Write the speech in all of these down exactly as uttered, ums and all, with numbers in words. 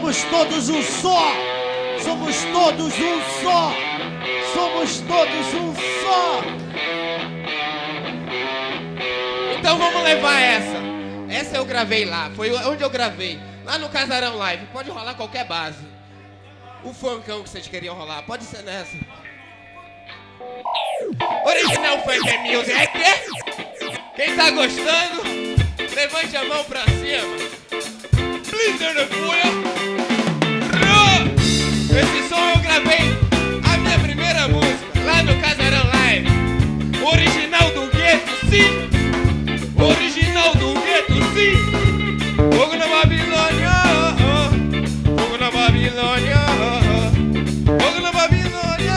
Somos todos um só. Somos todos um só. Somos todos um só. Então vamos levar essa. Essa eu gravei lá. Foi onde eu gravei. Lá no Casarão Live. Pode rolar qualquer base. O funkão que vocês queriam rolar. Pode ser nessa. Original Funk Music. Quem tá gostando, levante a mão pra cima. Blizzard Fúria. Esse som eu gravei a minha primeira música lá no Casarão Live. Original do gueto, sim. Original do gueto, sim. Fogo na Babilônia. Fogo na Babilônia. Fogo na Babilônia.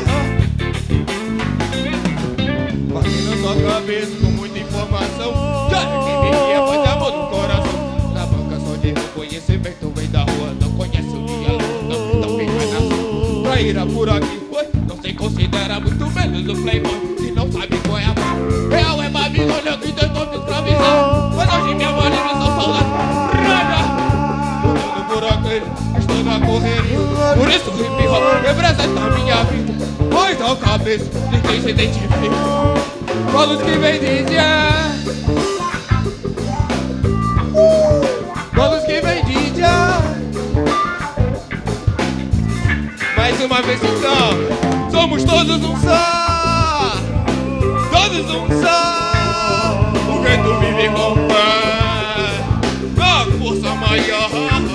Passei na sua cabeça com muita informação. Já quem vivia faz amor no coração. Na banca só de reconhecimento vem da rua. Não conhece o diálogo, não, não vem mais na sua. Pra ir por aqui foi, não se considera muito menos o playboy. Se não sabe qual é a mão. Real é Babilônia que tentou me escravizar. Mas hoje minha mãe não sou falada. Andando por aqui, estou na correria. Por isso o hip hop representa a minha vida. Pois a cabeça de quem se identifica. Bolos que vem de já. Bolos que vem de já. Mais uma vez então, somos todos um só. Todos um só. O gueto vive com fé. A força maior.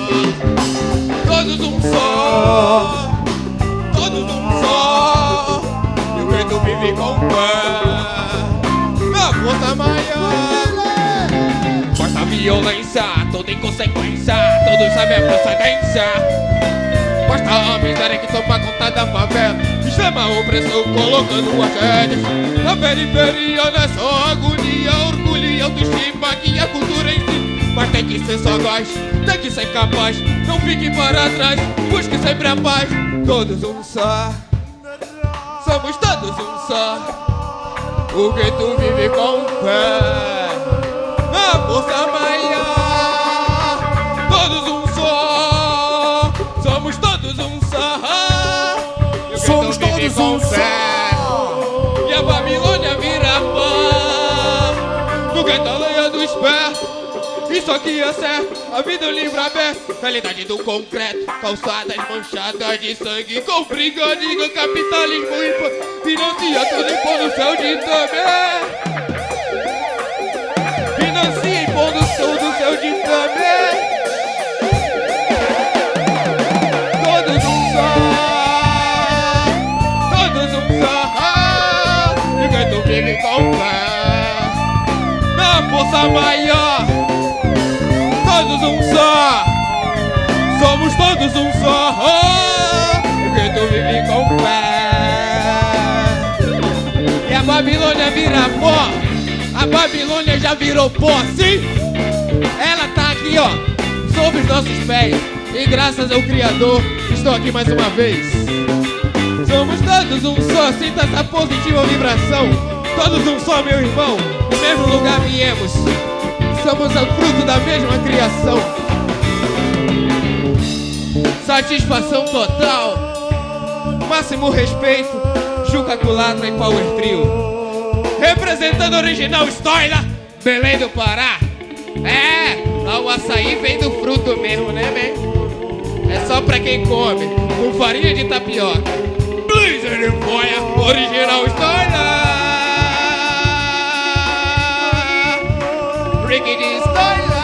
Todos um só. Todos um só. E o gueto vive com fé. A força maior. Basta violência, toda inconsequência. Todos sabem a procedência. Basta a miséria que toma conta da favela. Sistema opressor colocando as rédeas. Na periferia não é só agonia, orgulho e autoestima que a cultura em si. Mas tem que ser sagaz, tem que ser capaz. Não fique para trás, busque sempre a paz. Todos um só. Somos todos um só. O gueto vive com fé. A força maior. Todos um só. Somos todos um só. Somos todos um só. E a Babilônia vira pó. No gueto a lenha dos pés. Isso aqui é certo, a vida é um livro aberto. Realidade do concreto, calçadas manchadas de sangue. Com briga, diga capitalismo e financia tudo impondo o céu de também. Financia impondo o céu do céu de também. Todos um só. Todos um só. E o gueto vive com fé. Na força maior. Todos um só. Somos todos um só. O gueto vive com fé. E a Babilônia vira pó. A Babilônia já virou pó, sim. Ela tá aqui, ó, sob os nossos pés. E graças ao Criador, estou aqui mais uma vez. Somos todos um só. Sinta essa positiva vibração. Todos um só, meu irmão. Do mesmo lugar viemos. Somos o fruto da mesma criação. Satisfação total. Máximo respeito. Juca Culatra e Power Trio. Representando o original Stoila, Belém do Pará. É, o açaí vem do fruto mesmo, né, man? É só pra quem come, com farinha de tapioca. Blizzard Fúria, original Stoila. Ricky de Stoila.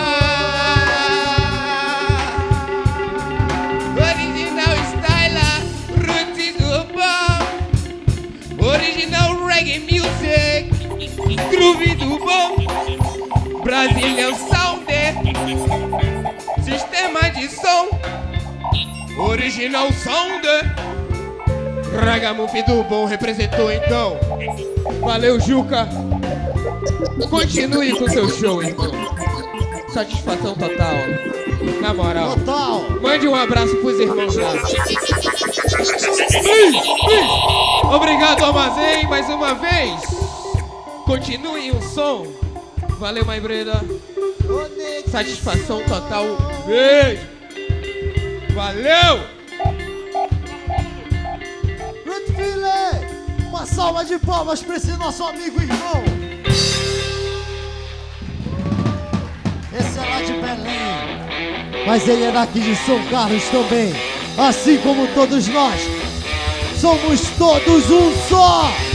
Original Stoila, roots do bom. Original reggae music, groove do bom. Brazilian sound, sistema de som. Original sound. Ragamuffin do bom representou então. Valeu, Juca. Continue com seu show, irmão. Satisfação total. Na moral. Total. Mande um abraço pros irmãos lá. Please, please. Obrigado, Armazém, mais uma vez. Continue o som. Valeu, my brother. Satisfação total. Beijo. Valeu! Grande filé! Uma salva de palmas pra esse nosso amigo irmão. Esse é lá de Belém, mas ele é daqui de São Carlos também. Assim como todos nós, somos todos um só.